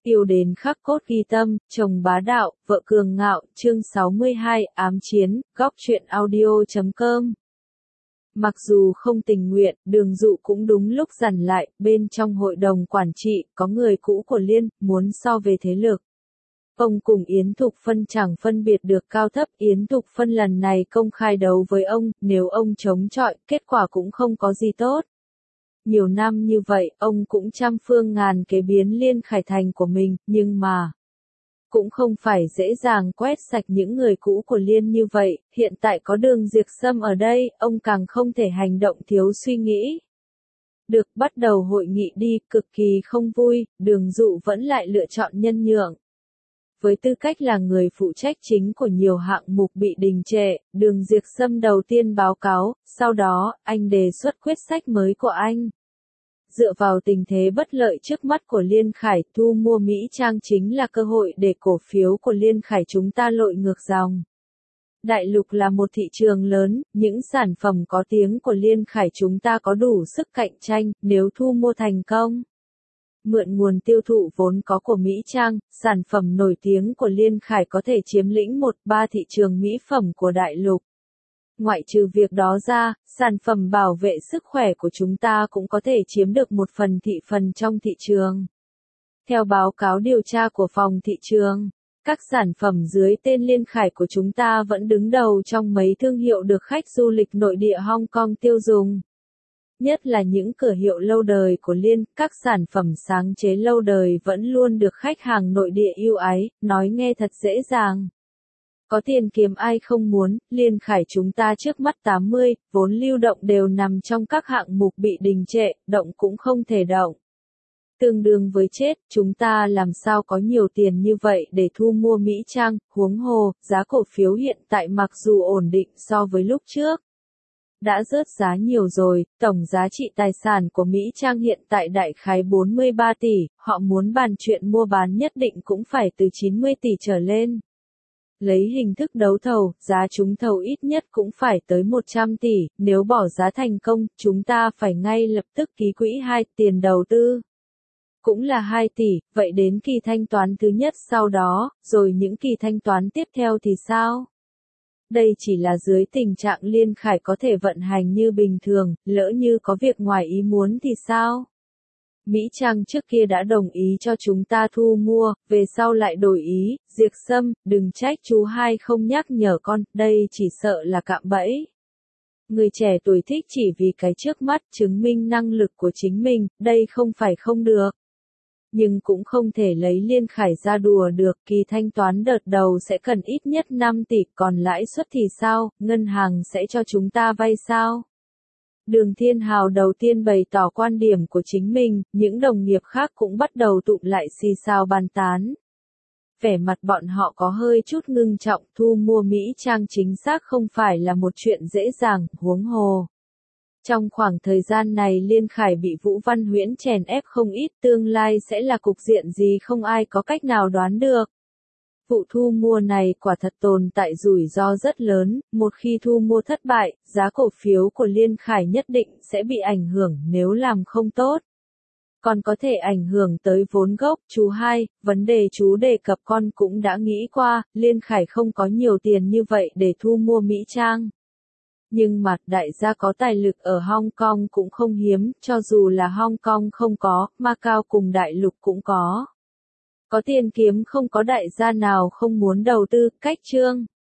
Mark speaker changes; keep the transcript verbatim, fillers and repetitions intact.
Speaker 1: Yêu đến khắc cốt ghi tâm, chồng bá đạo, vợ cường ngạo, chương sáu mươi hai, ám chiến, góc truyện audio chấm com. Mặc dù không tình nguyện, Đường Dụ cũng đúng lúc dằn lại, bên trong hội đồng quản trị, có người cũ của Liên, muốn so về thế lực. Ông cùng Yến Thục Phân chẳng phân biệt được cao thấp, Yến Thục Phân lần này công khai đấu với ông, nếu ông chống chọi, kết quả cũng không có gì tốt. Nhiều năm như vậy, ông cũng trăm phương ngàn kế biến Liên Khải thành của mình, nhưng mà cũng không phải dễ dàng quét sạch những người cũ của Liên như vậy, hiện tại có Đường Diệp Sâm ở đây, ông càng không thể hành động thiếu suy nghĩ. Được, bắt đầu hội nghị đi, cực kỳ không vui, Đường Dụ vẫn lại lựa chọn nhân nhượng. Với tư cách là người phụ trách chính của nhiều hạng mục bị đình trệ, Đường Diệp Sâm đầu tiên báo cáo, sau đó, anh đề xuất quyết sách mới của anh. Dựa vào tình thế bất lợi trước mắt của Liên Khải, thu mua Mỹ Trang chính là cơ hội để cổ phiếu của Liên Khải chúng ta lội ngược dòng. Đại lục là một thị trường lớn, những sản phẩm có tiếng của Liên Khải chúng ta có đủ sức cạnh tranh, nếu thu mua thành công. Mượn nguồn tiêu thụ vốn có của Mỹ Trang, sản phẩm nổi tiếng của Liên Khải có thể chiếm lĩnh một ba thị trường mỹ phẩm của đại lục. Ngoại trừ việc đó ra, sản phẩm bảo vệ sức khỏe của chúng ta cũng có thể chiếm được một phần thị phần trong thị trường. Theo báo cáo điều tra của phòng thị trường, các sản phẩm dưới tên Liên Khải của chúng ta vẫn đứng đầu trong mấy thương hiệu được khách du lịch nội địa Hong Kong tiêu dùng. Nhất là những cửa hiệu lâu đời của Liên, các sản phẩm sáng chế lâu đời vẫn luôn được khách hàng nội địa yêu ái, nói nghe thật dễ dàng. Có tiền kiếm ai không muốn, Liên Khải chúng ta trước mắt tám mươi, vốn lưu động đều nằm trong các hạng mục bị đình trệ, động cũng không thể động. Tương đương với chết, chúng ta làm sao có nhiều tiền như vậy để thu mua Mỹ Trang, huống hồ, giá cổ phiếu hiện tại mặc dù ổn định so với lúc trước. Đã rớt giá nhiều rồi, tổng giá trị tài sản của Mỹ Trang hiện tại đại khái bốn mươi ba tỷ, họ muốn bàn chuyện mua bán nhất định cũng phải từ chín mươi tỷ trở lên. Lấy hình thức đấu thầu, giá trúng thầu ít nhất cũng phải tới một trăm tỷ, nếu bỏ giá thành công, chúng ta phải ngay lập tức ký quỹ hai, tiền đầu tư cũng là hai tỷ, vậy đến kỳ thanh toán thứ nhất sau đó, rồi những kỳ thanh toán tiếp theo thì sao? Đây chỉ là dưới tình trạng Liên Khải có thể vận hành như bình thường, lỡ như có việc ngoài ý muốn thì sao? Mỹ Trang trước kia đã đồng ý cho chúng ta thu mua, về sau lại đổi ý, Diệp Sâm, đừng trách chú hai không nhắc nhở con, đây chỉ sợ là cạm bẫy. Người trẻ tuổi thích chỉ vì cái trước mắt, chứng minh năng lực của chính mình, đây không phải không được. Nhưng cũng không thể lấy Liên Khải ra đùa được, kỳ thanh toán đợt đầu sẽ cần ít nhất năm tỷ, còn lãi suất thì sao, ngân hàng sẽ cho chúng ta vay sao? Đường Thiên Hào đầu tiên bày tỏ quan điểm của chính mình, những đồng nghiệp khác cũng bắt đầu tụm lại xì xào bàn tán. Vẻ mặt bọn họ có hơi chút ngưng trọng, thu mua Mỹ Trang chính xác không phải là một chuyện dễ dàng, huống hồ. Trong khoảng thời gian này Liên Khải bị Vũ Văn Huyễn chèn ép không ít, tương lai sẽ là cục diện gì không ai có cách nào đoán được. Vụ thu mua này quả thật tồn tại rủi ro rất lớn, một khi thu mua thất bại, giá cổ phiếu của Liên Khải nhất định sẽ bị ảnh hưởng nếu làm không tốt. Còn có thể ảnh hưởng tới vốn gốc, chú hai, vấn đề chú đề cập con cũng đã nghĩ qua, Liên Khải không có nhiều tiền như vậy để thu mua Mỹ Trang. Nhưng mặt đại gia có tài lực ở Hong Kong cũng không hiếm, cho dù là Hong Kong không có, Macau cùng đại lục cũng có. Có tiền kiếm không có đại gia nào không muốn đầu tư, cách chương.